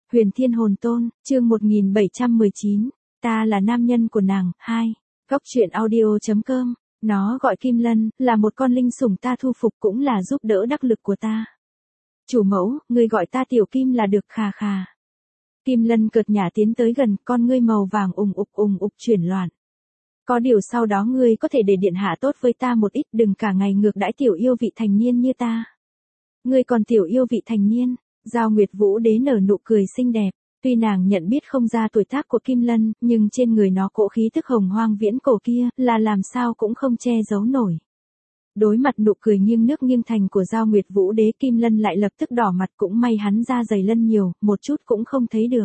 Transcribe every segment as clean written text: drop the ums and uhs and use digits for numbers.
Huyền Thiên Hồn Tôn, chương 1719, ta là nam nhân của nàng, 2. Góc truyện audio.com, nó gọi Kim Lân, là một con linh sủng ta thu phục cũng là giúp đỡ đắc lực của ta. Chủ mẫu, ngươi gọi ta Tiểu Kim là được, khà khà. Kim Lân cợt nhả tiến tới gần, con ngươi màu vàng ùng ục chuyển loạn. Có điều sau đó ngươi có thể để điện hạ tốt với ta một ít, đừng cả ngày ngược đãi tiểu yêu vị thành niên như ta. Ngươi còn tiểu yêu vị thành niên. Giao Nguyệt Vũ Đế nở nụ cười xinh đẹp, tuy nàng nhận biết không ra tuổi tác của Kim Lân, nhưng trên người nó cỗ khí tức hồng hoang viễn cổ kia, là làm sao cũng không che giấu nổi. Đối mặt nụ cười nghiêng nước nghiêng thành của Giao Nguyệt Vũ Đế, Kim Lân lại lập tức đỏ mặt, cũng may hắn da dày lân nhiều, một chút cũng không thấy được.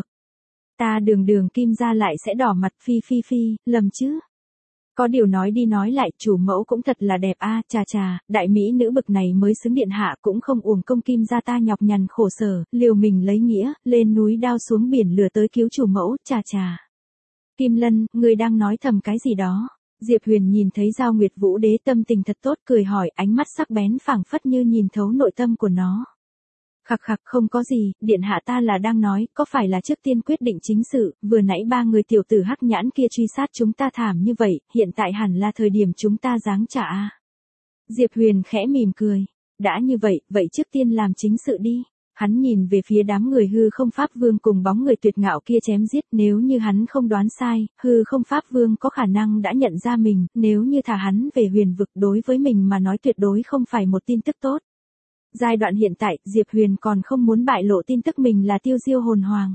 Ta đường Kim gia lại sẽ đỏ mặt, phi, lầm chứ. Có điều nói đi nói lại, chủ mẫu cũng thật là đẹp a, chà, đại mỹ nữ bực này mới xứng điện hạ, cũng không uổng công Kim gia ta nhọc nhằn khổ sở, liều mình lấy nghĩa, lên núi đao xuống biển lửa tới cứu chủ mẫu, chà. Kim Lân, ngươi đang nói thầm cái gì đó? Diệp Huyền nhìn thấy Giao Nguyệt Vũ Đế tâm tình thật tốt, cười hỏi, ánh mắt sắc bén phảng phất như nhìn thấu nội tâm của nó. Khặc không có gì, điện hạ ta là đang nói, có phải là trước tiên quyết định chính sự, vừa nãy ba người tiểu tử hắc nhãn kia truy sát chúng ta thảm như vậy, hiện tại hẳn là thời điểm chúng ta giáng trả a. Diệp Huyền khẽ mỉm cười, đã như vậy, vậy trước tiên làm chính sự đi. Hắn nhìn về phía đám người hư không pháp vương cùng bóng người tuyệt ngạo kia chém giết, nếu như hắn không đoán sai, hư không pháp vương có khả năng đã nhận ra mình, nếu như thả hắn về huyền vực đối với mình mà nói tuyệt đối không phải một tin tức tốt. Giai đoạn hiện tại, Diệp Huyền còn không muốn bại lộ tin tức mình là Tiêu Diêu hồn hoàng.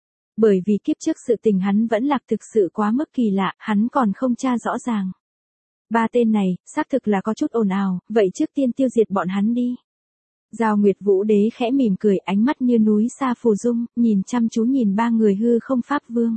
Bởi vì kiếp trước sự tình hắn vẫn lạc thực sự quá mức kỳ lạ, hắn còn không tra rõ ràng. Ba tên này, xác thực là có chút ồn ào, vậy trước tiên tiêu diệt bọn hắn đi. Giao Nguyệt Vũ Đế khẽ mỉm cười, ánh mắt như núi xa phù dung, nhìn chăm chú nhìn ba người hư không pháp vương.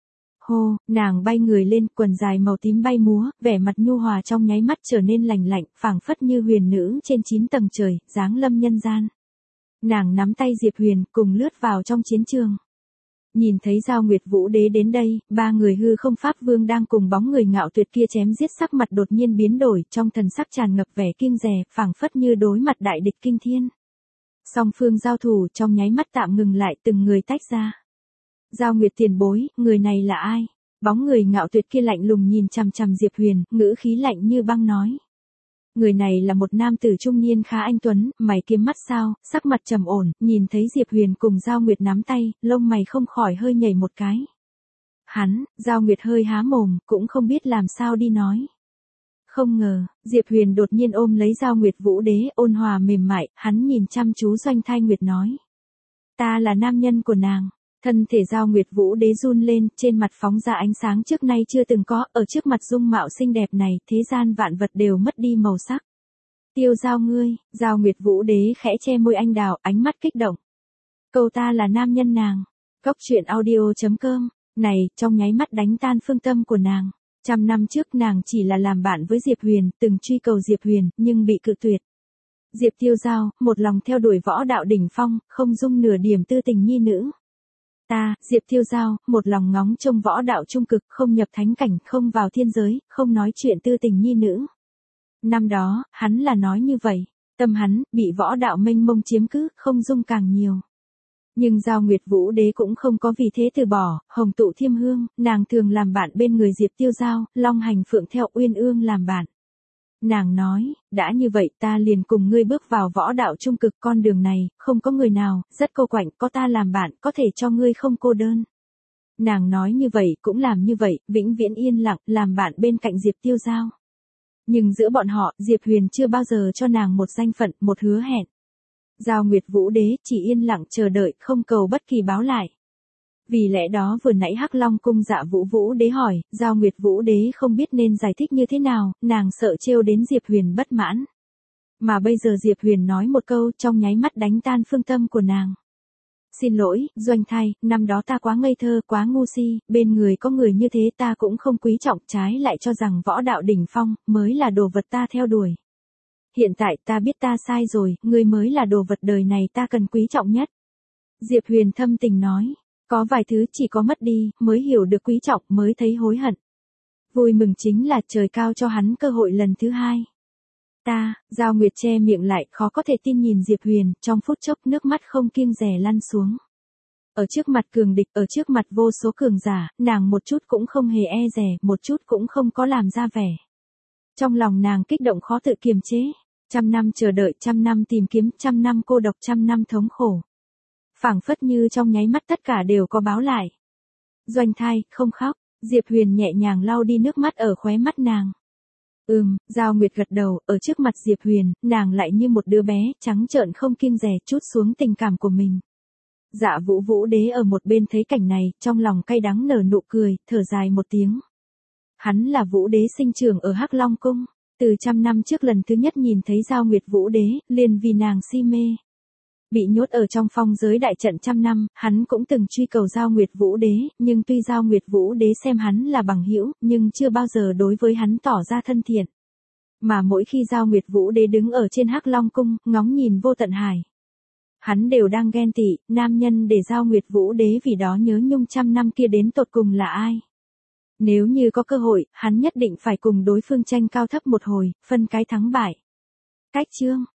Hô, nàng bay người lên, quần dài màu tím bay múa, vẻ mặt nhu hòa trong nháy mắt trở nên lạnh lạnh, phảng phất như huyền nữ trên 9 tầng trời, giáng lâm nhân gian. Nàng nắm tay Diệp Huyền, cùng lướt vào trong chiến trường. Nhìn thấy Giao Nguyệt Vũ Đế đến đây, ba người hư không pháp vương đang cùng bóng người ngạo tuyệt kia chém giết, sắc mặt đột nhiên biến đổi, trong thần sắc tràn ngập vẻ kiêng dè, phảng phất như đối mặt đại địch kinh thiên. Song phương giao thủ trong nháy mắt tạm ngừng lại, từng người tách ra. Giao Nguyệt tiền bối, người này là ai? Bóng người ngạo tuyệt kia lạnh lùng nhìn chằm Diệp Huyền, ngữ khí lạnh như băng nói. Người này là một nam tử trung niên khá anh tuấn, mày kiếm mắt sao, sắc mặt trầm ổn, nhìn thấy Diệp Huyền cùng Giao Nguyệt nắm tay, lông mày không khỏi hơi nhảy một cái. Giao Nguyệt hơi há mồm, cũng không biết làm sao đi nói. Không ngờ, Diệp Huyền đột nhiên ôm lấy Giao Nguyệt Vũ Đế, ôn hòa mềm mại, hắn nhìn chăm chú Doanh Thai Nguyệt nói. Ta là nam nhân của nàng. Thân thể Giao Nguyệt Vũ Đế run lên, trên mặt phóng ra ánh sáng trước nay chưa từng có, ở trước mặt dung mạo xinh đẹp này, thế gian vạn vật đều mất đi màu sắc. Tiêu Giao ngươi, Giao Nguyệt Vũ Đế khẽ che môi anh đào, ánh mắt kích động. Câu ta là nam nhân nàng. Góc truyện audio.com, này, trong nháy mắt đánh tan phương tâm của nàng. 100 năm trước nàng chỉ là làm bạn với Diệp Huyền, từng truy cầu Diệp Huyền, nhưng bị cự tuyệt. Diệp Tiêu Giao, một lòng theo đuổi võ đạo đỉnh phong, không dung nửa điểm tư tình nhi nữ. Ta, Diệp Tiêu Giao, một lòng ngóng trông võ đạo trung cực, không nhập thánh cảnh, không vào thiên giới, không nói chuyện tư tình nhi nữ. Năm đó, hắn là nói như vậy, tâm hắn, bị võ đạo mênh mông chiếm cứ, không dung càng nhiều. Nhưng Giao Nguyệt Vũ Đế cũng không có vì thế từ bỏ, hồng tụ thiêm hương, nàng thường làm bạn bên người Diệp Tiêu Giao, long hành phượng theo uyên ương làm bạn. Nàng nói, đã như vậy ta liền cùng ngươi bước vào võ đạo trung cực, con đường này, không có người nào, rất cô quạnh, có ta làm bạn, có thể cho ngươi không cô đơn. Nàng nói như vậy, cũng làm như vậy, vĩnh viễn yên lặng, làm bạn bên cạnh Diệp Tiêu Giao. Nhưng giữa bọn họ, Diệp Huyền chưa bao giờ cho nàng một danh phận, một hứa hẹn. Giao Nguyệt Vũ Đế chỉ yên lặng chờ đợi, không cầu bất kỳ báo lại. Vì lẽ đó vừa nãy Hắc Long cung Dạ Vũ Đế hỏi, Giao Nguyệt Vũ Đế không biết nên giải thích như thế nào, nàng sợ trêu đến Diệp Huyền bất mãn. Mà bây giờ Diệp Huyền nói một câu trong nháy mắt đánh tan phương tâm của nàng. Xin lỗi, Doanh Thai, năm đó ta quá ngây thơ, quá ngu si, bên người có người như thế ta cũng không quý trọng, trái lại cho rằng võ đạo đỉnh phong mới là đồ vật ta theo đuổi. Hiện tại ta biết ta sai rồi, ngươi mới là đồ vật đời này ta cần quý trọng nhất. Diệp Huyền thâm tình nói. Có vài thứ chỉ có mất đi, mới hiểu được quý trọng, mới thấy hối hận. Vui mừng chính là trời cao cho hắn cơ hội lần thứ hai. Giao Nguyệt che miệng lại, khó có thể tin nhìn Diệp Huyền, trong phút chốc nước mắt không kiêng dè lăn xuống. Ở trước mặt cường địch, ở trước mặt vô số cường giả, nàng một chút cũng không hề e dè, một chút cũng không có làm ra vẻ. Trong lòng nàng kích động khó tự kiềm chế. 100 năm chờ đợi, 100 năm tìm kiếm, 100 năm cô độc, 100 năm thống khổ. Phảng phất như trong nháy mắt tất cả đều có báo lại. Doanh Thai, không khóc. Diệp Huyền nhẹ nhàng lau đi nước mắt ở khóe mắt nàng. Giao Nguyệt gật đầu, ở trước mặt Diệp Huyền, nàng lại như một đứa bé, trắng trợn không kiêng dè trút xuống tình cảm của mình. Dạ Vũ Vũ Đế ở một bên thấy cảnh này, trong lòng cay đắng nở nụ cười, thở dài một tiếng. Hắn là Vũ Đế sinh trưởng ở Hắc Long Cung, từ 100 năm trước lần thứ nhất nhìn thấy Giao Nguyệt Vũ Đế, liền vì nàng si mê. Bị nhốt ở trong phong giới đại trận 100 năm, hắn cũng từng truy cầu Giao Nguyệt Vũ Đế, nhưng tuy Giao Nguyệt Vũ Đế xem hắn là bằng hữu, nhưng chưa bao giờ đối với hắn tỏ ra thân thiện. Mà mỗi khi Giao Nguyệt Vũ Đế đứng ở trên Hắc Long Cung, ngóng nhìn vô tận hải, hắn đều đang ghen tị, nam nhân để Giao Nguyệt Vũ Đế vì đó nhớ nhung 100 năm kia đến tột cùng là ai. Nếu như có cơ hội, hắn nhất định phải cùng đối phương tranh cao thấp một hồi, phân cái thắng bại. Cách chương